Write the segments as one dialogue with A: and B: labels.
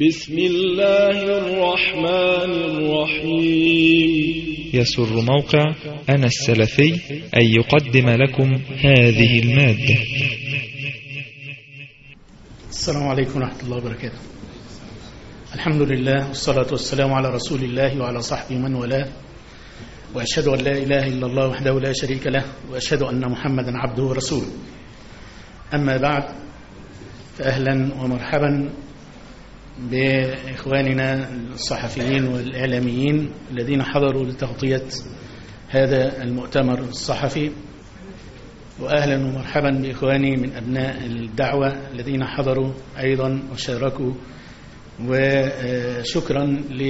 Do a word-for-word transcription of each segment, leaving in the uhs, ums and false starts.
A: بسم الله الرحمن الرحيم.
B: يسر موقع أنا السلفي أن يقدم لكم هذه المادة.
C: السلام عليكم ورحمة الله وبركاته. الحمد لله والصلاة والسلام على رسول الله وعلى صحبه من والاه، وأشهد أن لا إله إلا الله وحده لا شريك له، وأشهد أن محمدا عبده ورسوله. أما بعد، فأهلا ومرحبا بإخواننا الصحفيين والإعلاميين الذين حضروا لتغطية هذا المؤتمر الصحفي، وأهلا ومرحبا بإخواني من أبناء الدعوة الذين حضروا أيضا وشاركوا، وشكرا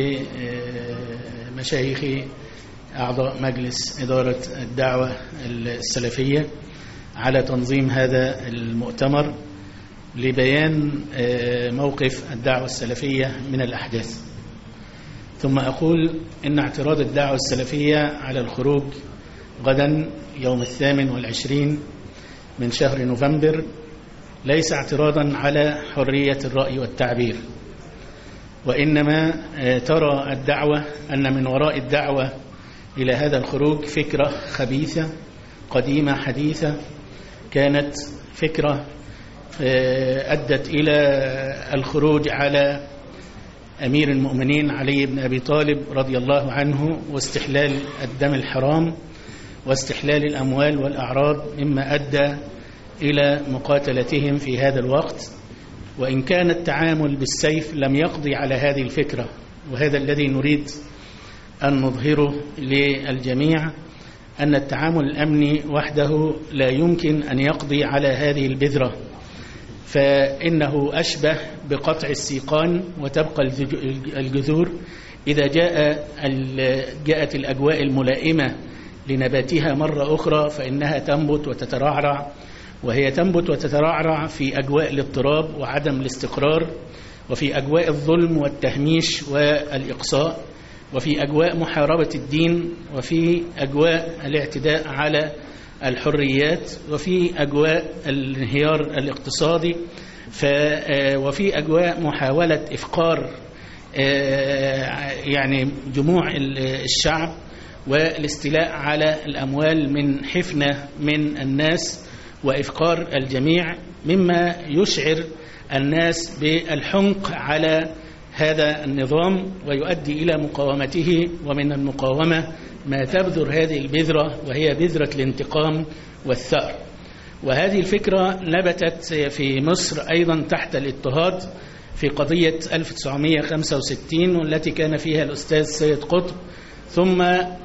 C: لمشايخ أعضاء مجلس إدارة الدعوة السلفية على تنظيم هذا المؤتمر لبيان موقف الدعوة السلفية من الأحداث. ثم أقول إن اعتراض الدعوة السلفية على الخروج غدا يوم الثامن والعشرين من شهر نوفمبر ليس اعتراضا على حرية الرأي والتعبير، وإنما ترى الدعوة أن من وراء الدعوة إلى هذا الخروج فكرة خبيثة قديمة حديثة، كانت فكرة أدت إلى الخروج على أمير المؤمنين علي بن أبي طالب رضي الله عنه، واستحلال الدم الحرام واستحلال الأموال والأعراض، مما أدى إلى مقاتلتهم في هذا الوقت. وإن كان التعامل بالسيف لم يقضي على هذه الفكرة، وهذا الذي نريد أن نظهره للجميع، أن التعامل الأمني وحده لا يمكن أن يقضي على هذه البذرة، فإنه أشبه بقطع السيقان وتبقى الجذور إذا جاء جاءت الأجواء الملائمة لنباتها مرة أخرى فإنها تنبت وتترعرع، وهي تنبت وتترعرع في أجواء الاضطراب وعدم الاستقرار، وفي أجواء الظلم والتهميش والإقصاء، وفي أجواء محاربة الدين، وفي أجواء الاعتداء على الحريات، وفي أجواء الانهيار الاقتصادي، وفي أجواء محاولة إفقار يعني جموع الشعب والاستيلاء على الأموال من حفنة من الناس وإفقار الجميع، مما يشعر الناس بالحنق على هذا النظام ويؤدي إلى مقاومته. ومن المقاومة ما تبذر هذه البذرة، وهي بذرة الانتقام والثأر. وهذه الفكرة نبتت في مصر أيضا تحت الاضطهاد في قضية ألف وتسعمائة وخمسة وستين، والتي كان فيها الأستاذ سيد قطب. ثم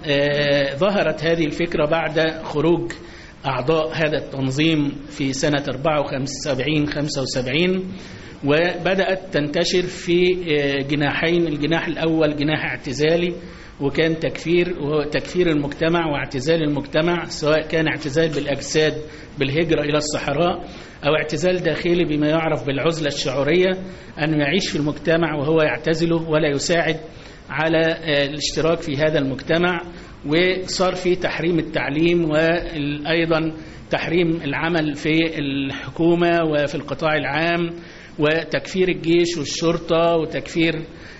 C: ظهرت هذه الفكرة بعد خروج أعضاء هذا التنظيم في سنة أربعة وسبعين خمسة وسبعين، وبدأت تنتشر في جناحين. الجناح الأول جناح اعتزالي، وكان تكفير وتكفير المجتمع واعتزال المجتمع، سواء كان اعتزال بالأجساد بالهجرة إلى الصحراء، أو اعتزال داخلي بما يعرف بالعزلة الشعورية، أنه يعيش في المجتمع وهو يعتزله ولا يساعد على الاشتراك في هذا المجتمع. وصار في تحريم التعليم، وأيضا تحريم العمل في الحكومة وفي القطاع العام، وتكفير الجيش والشرطة، وتكفير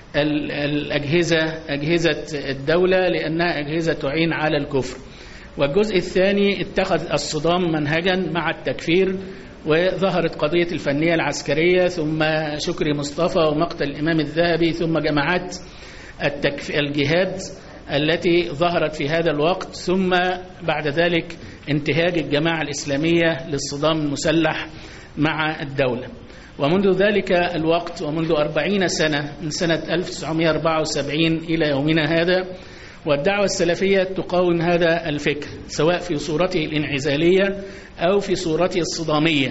C: الأجهزة أجهزة الدولة لأنها أجهزة تعين على الكفر. والجزء الثاني اتخذ الصدام منهجا مع التكفير، وظهرت قضية الفنية العسكرية، ثم شكري مصطفى ومقتل الإمام الذهبي، ثم جماعات الجهاد التي ظهرت في هذا الوقت، ثم بعد ذلك انتهاج الجماعة الإسلامية للصدام المسلح مع الدولة. ومنذ ذلك الوقت ومنذ أربعين سنة، من سنة ألف وتسعمائة وأربعة وسبعين إلى يومنا هذا، والدعوة السلفية تقاوم هذا الفكر، سواء في صورته الانعزالية أو في صورته الصدامية.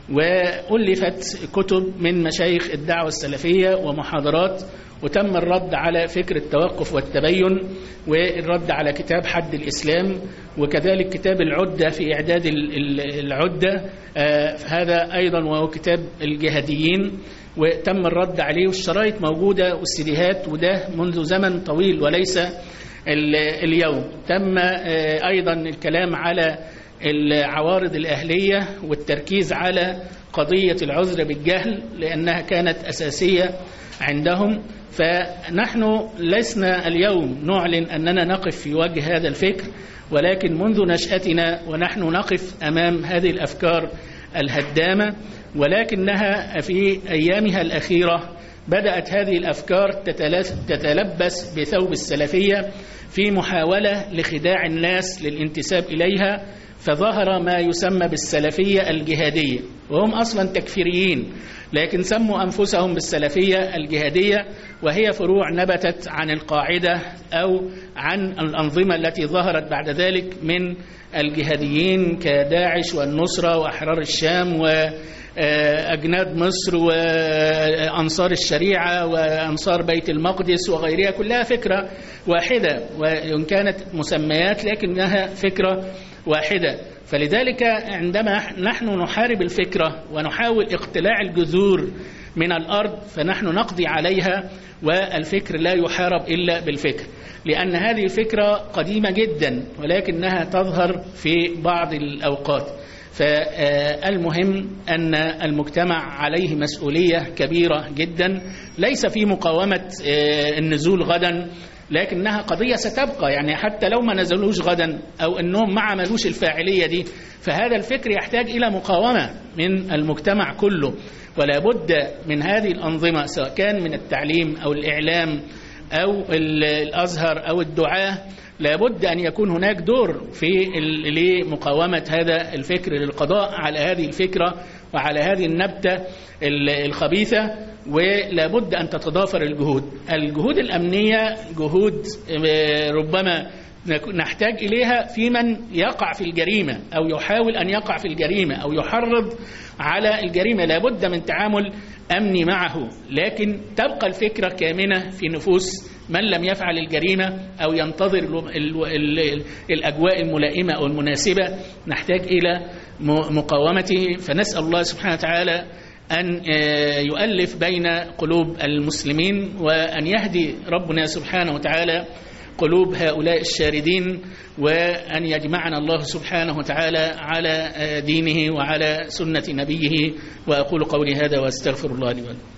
C: وألفت كتب من مشايخ الدعوة السلفية ومحاضرات، وتم الرد على فكر التوقف والتبين، والرد على كتاب حد الإسلام، وكذلك كتاب العدة في إعداد العدة، آه هذا أيضا وهو كتاب الجهاديين، وتم الرد عليه، والشرايط موجودة والسيديهات، وده منذ زمن طويل وليس اليوم. تم آه أيضا الكلام على العوارض الأهلية والتركيز على قضية العذر بالجهل، لأنها كانت أساسية عندهم. فنحن لسنا اليوم نعلن أننا نقف في وجه هذا الفكر، ولكن منذ نشأتنا ونحن نقف أمام هذه الأفكار الهدامة، ولكنها في أيامها الأخيرة بدأت هذه الأفكار تتلبس بثوب السلفية في محاولة لخداع الناس للانتساب إليها، فظهر ما يسمى بالسلفية الجهادية، وهم أصلا تكفيريين لكن سموا أنفسهم بالسلفية الجهادية، وهي فروع نبتت عن القاعدة أو عن الأنظمة التي ظهرت بعد ذلك من الجهاديين كداعش والنصرة وأحرار الشام وأجناد مصر وأنصار الشريعة وأنصار بيت المقدس وغيرها، كلها فكرة واحدة وإن كانت مسميات لكنها فكرة واحدة. فلذلك عندما نحن نحارب الفكرة ونحاول اقتلاع الجذور من الأرض فنحن نقضي عليها، والفكر لا يحارب إلا بالفكر، لأن هذه الفكرة قديمة جدا ولكنها تظهر في بعض الأوقات. فالمهم أن المجتمع عليه مسؤولية كبيرة جدا، ليس في مقاومة النزول غدا، لكنها قضية ستبقى. يعني حتى لو ما نزلوش غدا أو أنهم ما عملوش الفاعلية دي، فهذا الفكر يحتاج إلى مقاومة من المجتمع كله، ولا بد من هذه الأنظمة سواء كان من التعليم أو الإعلام أو الأزهر أو الدعاة، لابد أن يكون هناك دور في لمقاومة هذا الفكر، للقضاء على هذه الفكرة وعلى هذه النبتة الخبيثة، ولابد أن تتضافر الجهود. الجهود الأمنية جهود ربما نحتاج إليها في من يقع في الجريمة أو يحاول أن يقع في الجريمة أو يحرض على الجريمة، لابد من تعامل أمني معه، لكن تبقى الفكرة كامنة في نفوس من لم يفعل الجريمة أو ينتظر الأجواء الملائمة أو المناسبة. نحتاج إلى مقاومته. فنسأل الله سبحانه وتعالى أن يؤلف بين قلوب المسلمين، وأن يهدي ربنا سبحانه وتعالى قلوب هؤلاء الشاردين، وأن يجمعنا الله سبحانه وتعالى على دينه وعلى سنة نبيه. وأقول قولي هذا وأستغفر الله لي ولكم.